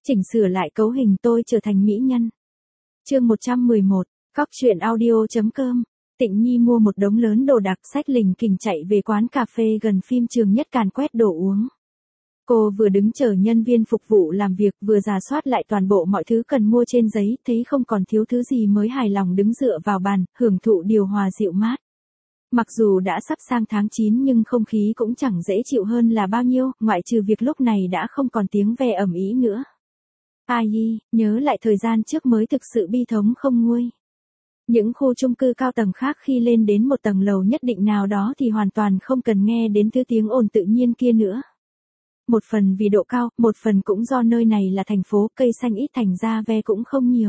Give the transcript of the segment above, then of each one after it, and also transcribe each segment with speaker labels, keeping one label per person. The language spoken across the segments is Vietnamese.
Speaker 1: Chỉnh sửa lại cấu hình tôi trở thành mỹ nhân. Chương 111, Cóc truyện audio.com. Tịnh Nhi mua một đống lớn đồ đạc, xách lình kình chạy về quán cà phê gần phim trường Nhất càn quét đồ uống. Cô vừa đứng chờ nhân viên phục vụ làm việc, vừa rà soát lại toàn bộ mọi thứ cần mua trên giấy, thấy không còn thiếu thứ gì mới hài lòng đứng dựa vào bàn, hưởng thụ điều hòa dịu mát. Mặc dù đã sắp sang tháng 9 nhưng không khí cũng chẳng dễ chịu hơn là bao nhiêu, ngoại trừ việc lúc này đã không còn tiếng ve ầm ĩ nữa. Ai, nhớ lại thời gian trước mới thực sự bi thống không nguôi. Những khu chung cư cao tầng khác khi lên đến một tầng lầu nhất định nào đó thì hoàn toàn không cần nghe đến thứ tiếng ồn tự nhiên kia nữa. Một phần vì độ cao, một phần cũng do nơi này là thành phố, cây xanh ít thành ra ve cũng không nhiều.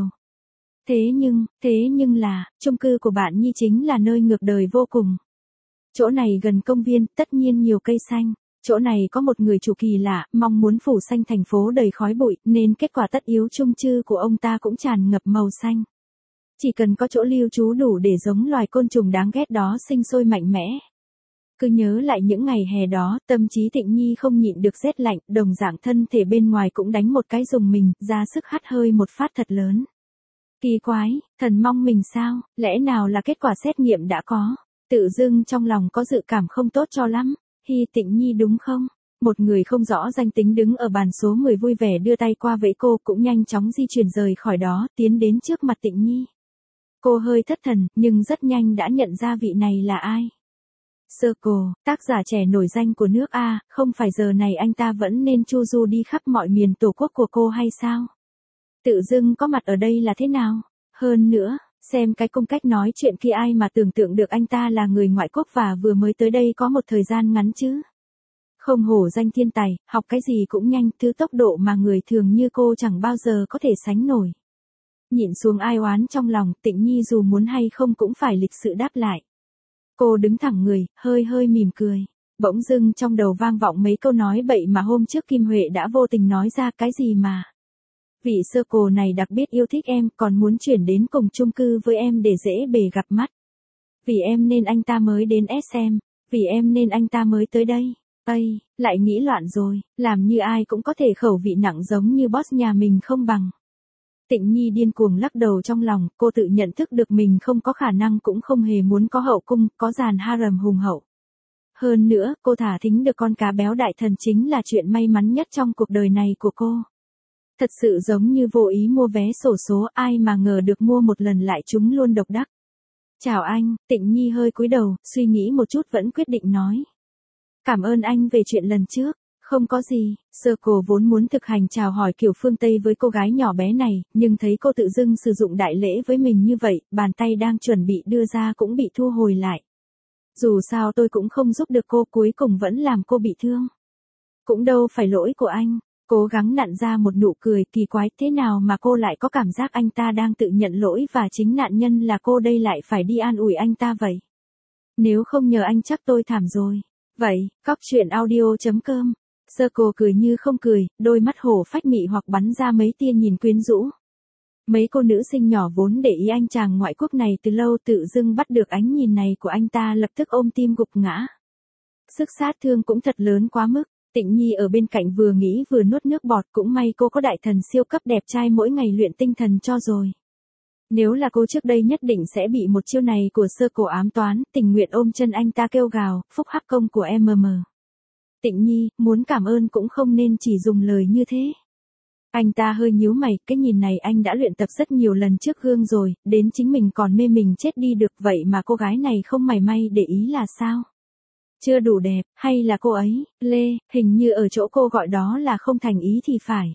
Speaker 1: Thế nhưng là, chung cư của bạn Nhi chính là nơi ngược đời vô cùng. Chỗ này gần công viên, tất nhiên nhiều cây xanh. Chỗ này có một người chủ kỳ lạ, mong muốn phủ xanh thành phố đầy khói bụi, nên kết quả tất yếu chung cư của ông ta cũng tràn ngập màu xanh. Chỉ cần có chỗ lưu trú đủ để giống loài côn trùng đáng ghét đó sinh sôi mạnh mẽ. Cứ nhớ lại những ngày hè đó, tâm trí Tịnh Nhi không nhịn được rét lạnh, đồng dạng thân thể bên ngoài cũng đánh một cái rùng mình, ra sức hắt hơi một phát thật lớn. Kỳ quái, thần mong mình sao, lẽ nào là kết quả xét nghiệm đã có? Tự dưng trong lòng có dự cảm không tốt cho lắm. Tịnh Nhi đúng không? Một người không rõ danh tính đứng ở bàn số 10 vui vẻ đưa tay qua vẫy cô, cũng nhanh chóng di chuyển rời khỏi đó, tiến đến trước mặt Tịnh Nhi. Cô hơi thất thần, nhưng rất nhanh đã nhận ra vị này là ai. Circle, tác giả trẻ nổi danh của nước A, không phải giờ này anh ta vẫn nên chu du đi khắp mọi miền tổ quốc của cô hay sao? Tự dưng có mặt ở đây là thế nào? Hơn nữa, xem cái cung cách nói chuyện kia ai mà tưởng tượng được anh ta là người ngoại quốc và vừa mới tới đây có một thời gian ngắn chứ. Không hổ danh thiên tài, học cái gì cũng nhanh, thứ tốc độ mà người thường như cô chẳng bao giờ có thể sánh nổi. Nhịn xuống ai oán trong lòng, Tịnh Nhi dù muốn hay không cũng phải lịch sự đáp lại. Cô đứng thẳng người, hơi mỉm cười. Bỗng dưng trong đầu vang vọng mấy câu nói bậy mà hôm trước Kim Huệ đã vô tình nói ra. Cái gì mà vị Circle này đặc biệt yêu thích em, còn muốn chuyển đến cùng chung cư với em để dễ bề gặp mắt. Vì em nên anh ta mới đến SM, vì em nên anh ta mới tới đây. Ây, lại nghĩ loạn rồi, làm như ai cũng có thể khẩu vị nặng giống như boss nhà mình không bằng. Tịnh Nhi điên cuồng lắc đầu trong lòng, cô tự nhận thức được mình không có khả năng cũng không hề muốn có hậu cung, có dàn harem hùng hậu. Hơn nữa, cô thả thính được con cá béo đại thần chính là chuyện may mắn nhất trong cuộc đời này của cô. Thật sự giống như vô ý mua vé xổ số, ai mà ngờ được mua một lần lại trúng luôn độc đắc. Chào anh, Tịnh Nhi hơi cúi đầu, suy nghĩ một chút vẫn quyết định nói. Cảm ơn anh về chuyện lần trước. Không có gì, Circle vốn muốn thực hành chào hỏi kiểu phương Tây với cô gái nhỏ bé này, nhưng thấy cô tự dưng sử dụng đại lễ với mình như vậy, bàn tay đang chuẩn bị đưa ra cũng bị thu hồi lại. Dù sao tôi cũng không giúp được cô, cuối cùng vẫn làm cô bị thương. Cũng đâu phải lỗi của anh. Cố gắng nặn ra một nụ cười, kỳ quái thế nào mà cô lại có cảm giác anh ta đang tự nhận lỗi và chính nạn nhân là cô đây lại phải đi an ủi anh ta vậy. Nếu không nhờ anh chắc tôi thảm rồi. Vậy, Cóc truyện audio.com. Circle cười như không cười, đôi mắt hổ phách mị hoặc bắn ra mấy tia nhìn quyến rũ. Mấy cô nữ sinh nhỏ vốn để ý anh chàng ngoại quốc này từ lâu tự dưng bắt được ánh nhìn này của anh ta lập tức ôm tim gục ngã. Sức sát thương cũng thật lớn quá mức. Tịnh Nhi ở bên cạnh vừa nghĩ vừa nuốt nước bọt, cũng may cô có đại thần siêu cấp đẹp trai mỗi ngày luyện tinh thần cho rồi. Nếu là cô trước đây nhất định sẽ bị một chiêu này của Circle ám toán, tình nguyện ôm chân anh ta kêu gào, phúc hắc công của MM. Tịnh Nhi, muốn cảm ơn cũng không nên chỉ dùng lời như thế. Anh ta hơi nhíu mày, cái nhìn này anh đã luyện tập rất nhiều lần trước gương rồi, đến chính mình còn mê mình chết đi được, vậy mà cô gái này không mảy may để ý là sao? Chưa đủ đẹp, hay là cô ấy, hình như ở chỗ cô gọi đó là không thành ý thì phải.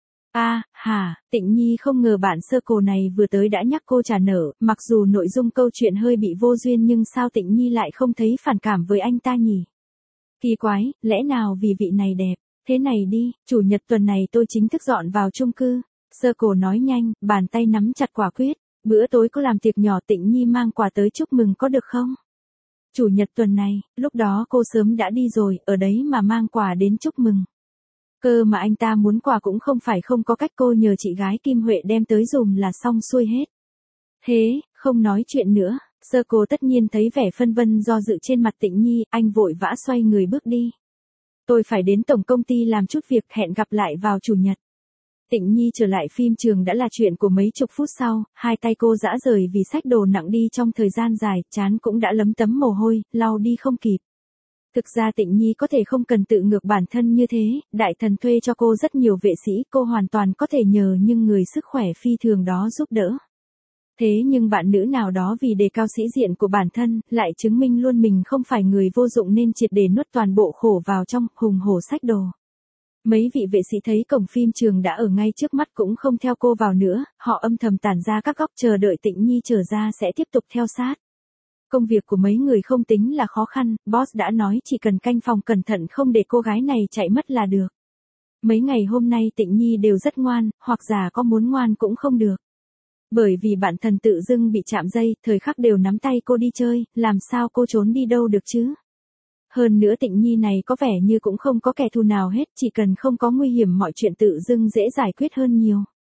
Speaker 1: Tịnh Nhi không ngờ bạn Circle này vừa tới đã nhắc cô trả nợ, mặc dù nội dung câu chuyện hơi bị vô duyên nhưng sao Tịnh Nhi lại không thấy phản cảm với anh ta nhỉ? Kỳ quái, lẽ nào vì vị này đẹp? Thế này đi, chủ nhật tuần này tôi chính thức dọn vào chung cư. Circle nói nhanh, bàn tay nắm chặt quả quyết. Bữa tối có làm tiệc nhỏ, Tịnh Nhi mang quà tới chúc mừng có được không? Chủ nhật tuần này, lúc đó cô sớm đã đi rồi, ở đấy mà mang quà đến chúc mừng. Cơ mà anh ta muốn quà cũng không phải không có cách, cô nhờ chị gái Kim Huệ đem tới dùm là xong xuôi hết. Thế, không nói chuyện nữa. Circle tất nhiên thấy vẻ phân vân do dự trên mặt Tịnh Nhi, anh vội vã xoay người bước đi. Tôi phải đến tổng công ty làm chút việc, hẹn gặp lại vào chủ nhật. Tịnh Nhi trở lại phim trường đã là chuyện của mấy chục phút sau, hai tay cô rã rời vì xách đồ nặng đi trong thời gian dài, trán cũng đã lấm tấm mồ hôi, lau đi không kịp. Thực ra Tịnh Nhi có thể không cần tự ngược bản thân như thế, đại thần thuê cho cô rất nhiều vệ sĩ, cô hoàn toàn có thể nhờ nhưng người sức khỏe phi thường đó giúp đỡ. Thế nhưng bạn nữ nào đó vì đề cao sĩ diện của bản thân, lại chứng minh luôn mình không phải người vô dụng nên triệt để nuốt toàn bộ khổ vào trong, hùng hổ xách đồ. Mấy vị vệ sĩ thấy cổng phim trường đã ở ngay trước mắt cũng không theo cô vào nữa, họ âm thầm tản ra các góc chờ đợi Tịnh Nhi trở ra sẽ tiếp tục theo sát. Công việc của mấy người không tính là khó khăn, boss đã nói chỉ cần canh phòng cẩn thận không để cô gái này chạy mất là được. Mấy ngày hôm nay Tịnh Nhi đều rất ngoan, hoặc giả có muốn ngoan cũng không được. Bởi vì bạn thần tự dưng bị chạm dây, thời khắc đều nắm tay cô đi chơi, làm sao cô trốn đi đâu được chứ? Hơn nữa Tịnh Nhi này có vẻ như cũng không có kẻ thù nào hết, chỉ cần không có nguy hiểm mọi chuyện tự dưng dễ giải quyết hơn nhiều.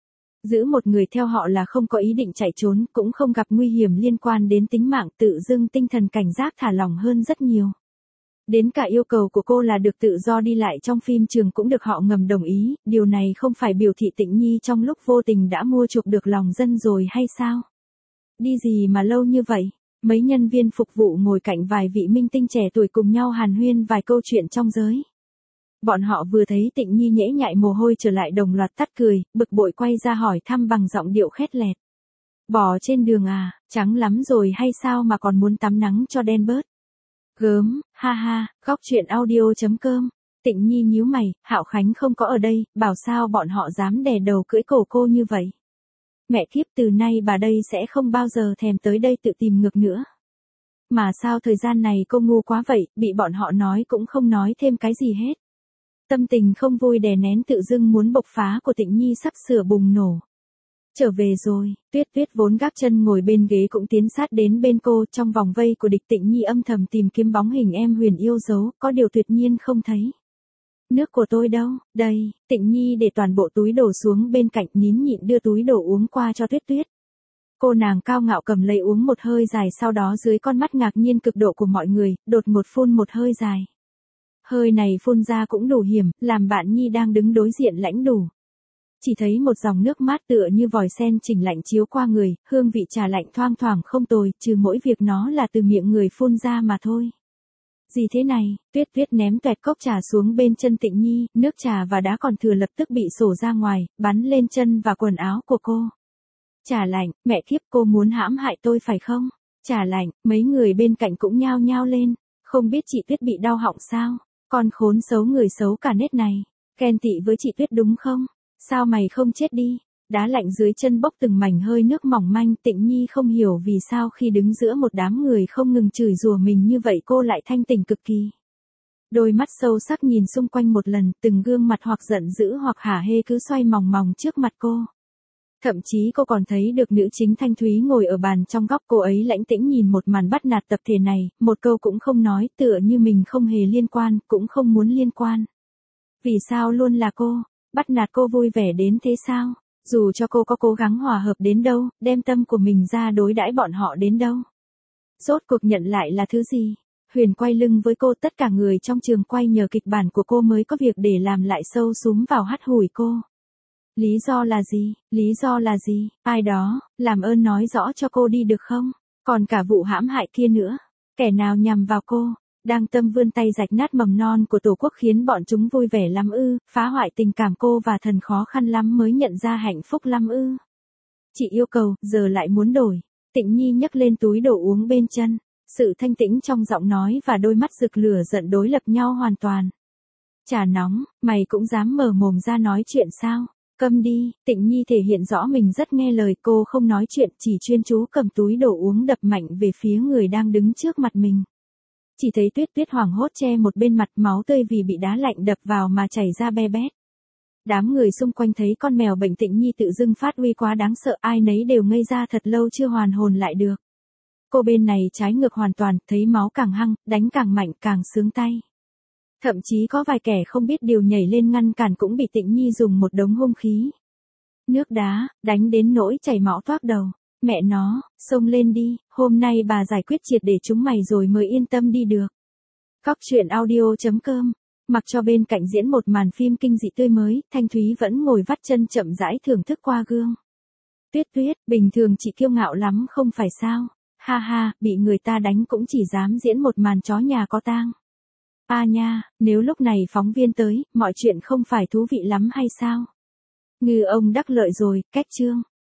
Speaker 1: Giữ một người theo họ là không có ý định chạy trốn, cũng không gặp nguy hiểm liên quan đến tính mạng, tự dưng tinh thần cảnh giác thả lỏng hơn rất nhiều. Đến cả yêu cầu của cô là được tự do đi lại trong phim trường cũng được họ ngầm đồng ý, điều này không phải biểu thị Tịnh Nhi trong lúc vô tình đã mua chuộc được lòng dân rồi hay sao? Đi gì mà lâu như vậy? Mấy nhân viên phục vụ ngồi cạnh vài vị minh tinh trẻ tuổi cùng nhau hàn huyên vài câu chuyện trong giới. Bọn họ vừa thấy Tịnh Nhi nhễ nhại mồ hôi trở lại đồng loạt tắt cười, bực bội quay ra hỏi thăm bằng giọng điệu khét lẹt. Bò trên đường à, trắng lắm rồi hay sao mà còn muốn tắm nắng cho đen bớt? Gớm, ha ha, góc chuyện audio.com. Tịnh Nhi nhíu mày, Hạo Khánh không có ở đây, bảo sao bọn họ dám đè đầu cưỡi cổ cô như vậy. Mẹ kiếp, từ nay bà đây sẽ không bao giờ thèm tới đây tự tìm ngược nữa. Mà sao thời gian này cô ngu quá vậy, bị bọn họ nói cũng không nói thêm cái gì hết. Tâm tình không vui đè nén tự dưng muốn bộc phá của Tịnh Nhi sắp sửa bùng nổ. Trở về rồi, Tuyết Tuyết vốn gác chân ngồi bên ghế cũng tiến sát đến bên cô, trong vòng vây của địch Tịnh Nhi âm thầm tìm kiếm bóng hình em Huyền yêu dấu, có điều tuyệt nhiên không thấy. Nước của tôi đâu, đây, Tịnh Nhi để toàn bộ túi đổ xuống bên cạnh, nín nhịn đưa túi đổ uống qua cho Tuyết Tuyết. Cô nàng cao ngạo cầm lấy uống một hơi dài, sau đó dưới con mắt ngạc nhiên cực độ của mọi người, đột ngột phun một hơi dài. Hơi này phun ra cũng đủ hiểm, làm bạn Nhi đang đứng đối diện lãnh đủ. Chỉ thấy một dòng nước mát tựa như vòi sen chỉnh lạnh chiếu qua người, hương vị trà lạnh thoang thoảng không tồi, trừ mỗi việc nó là từ miệng người phun ra mà thôi. Gì thế này? Tuyết Tuyết ném toẹt cốc trà xuống bên chân Tịnh Nhi, nước trà và đá còn thừa lập tức bị sổ ra ngoài, bắn lên chân và quần áo của cô. Trà lạnh, mẹ kiếp, cô muốn hãm hại tôi phải không? Trà lạnh, mấy người bên cạnh cũng nhao nhao lên, không biết chị Tuyết bị đau họng sao? Con khốn xấu, người xấu cả nết này, ghen tị với chị Tuyết đúng không? Sao mày không chết đi? Đá lạnh dưới chân bốc từng mảnh hơi nước mỏng manh. Tịnh Nhi không hiểu vì sao khi đứng giữa một đám người không ngừng chửi rủa mình như vậy cô lại thanh tỉnh cực kỳ. Đôi mắt sâu sắc nhìn xung quanh một lần, từng gương mặt hoặc giận dữ hoặc hả hê cứ xoay mòng mòng trước mặt cô. Thậm chí cô còn thấy được nữ chính Thanh Thúy ngồi ở bàn trong góc, cô ấy lãnh tĩnh nhìn một màn bắt nạt tập thể này, một câu cũng không nói, tựa như mình không hề liên quan, cũng không muốn liên quan. Vì sao luôn là cô? Bắt nạt cô vui vẻ đến thế sao? Dù cho cô có cố gắng hòa hợp đến đâu, đem tâm của mình ra đối đãi bọn họ đến đâu. Rốt cuộc nhận lại là thứ gì? Huyền quay lưng với cô, tất cả người trong trường quay nhờ kịch bản của cô mới có việc để làm lại sâu súm vào hắt hủi cô. Lý do là gì? Lý do là gì? Ai đó, làm ơn nói rõ cho cô đi được không? Còn cả vụ hãm hại kia nữa. Kẻ nào nhằm vào cô? Đang tâm vươn tay rạch nát mầm non của tổ quốc khiến bọn chúng vui vẻ lắm ư? Phá hoại tình cảm cô và thần khó khăn lắm mới nhận ra hạnh phúc lắm ư? Chị yêu cầu, giờ lại muốn đổi. Tịnh Nhi nhấc lên túi đổ uống bên chân. Sự thanh tĩnh trong giọng nói và đôi mắt rực lửa giận đối lập nhau hoàn toàn. Trà nóng, mày cũng dám mở mồm ra nói chuyện sao? Câm đi. Tịnh Nhi thể hiện rõ mình rất nghe lời, cô không nói chuyện, chỉ chuyên chú cầm túi đổ uống đập mạnh về phía người đang đứng trước mặt mình. Chỉ thấy Tuyết Tuyết hoảng hốt che một bên mặt, máu tươi vì bị đá lạnh đập vào mà chảy ra be bét. Đám người xung quanh thấy con mèo bệnh Tịnh Nhi tự dưng phát uy quá đáng sợ, ai nấy đều ngây ra thật lâu chưa hoàn hồn lại được. Cô bên này trái ngược hoàn toàn, thấy máu càng hăng, đánh càng mạnh càng sướng tay. Thậm chí có vài kẻ không biết điều nhảy lên ngăn cản cũng bị Tịnh Nhi dùng một đống hung khí. Nước đá, đánh đến nỗi chảy máu toác đầu. Mẹ nó, xông lên đi, hôm nay bà giải quyết triệt để chúng mày rồi mới yên tâm đi được. Góc chuyện audio.com Mặc cho bên cạnh diễn một màn phim kinh dị tươi mới, Thanh Thúy vẫn ngồi vắt chân chậm rãi thưởng thức qua gương. Tuyết Tuyết, bình thường chị kiêu ngạo lắm không phải sao? Ha ha, bị người ta đánh cũng chỉ dám diễn một màn chó nhà có tang. À nha, nếu lúc này phóng viên tới, mọi chuyện không phải thú vị lắm hay sao? Ngư ông đắc lợi rồi, cách chương.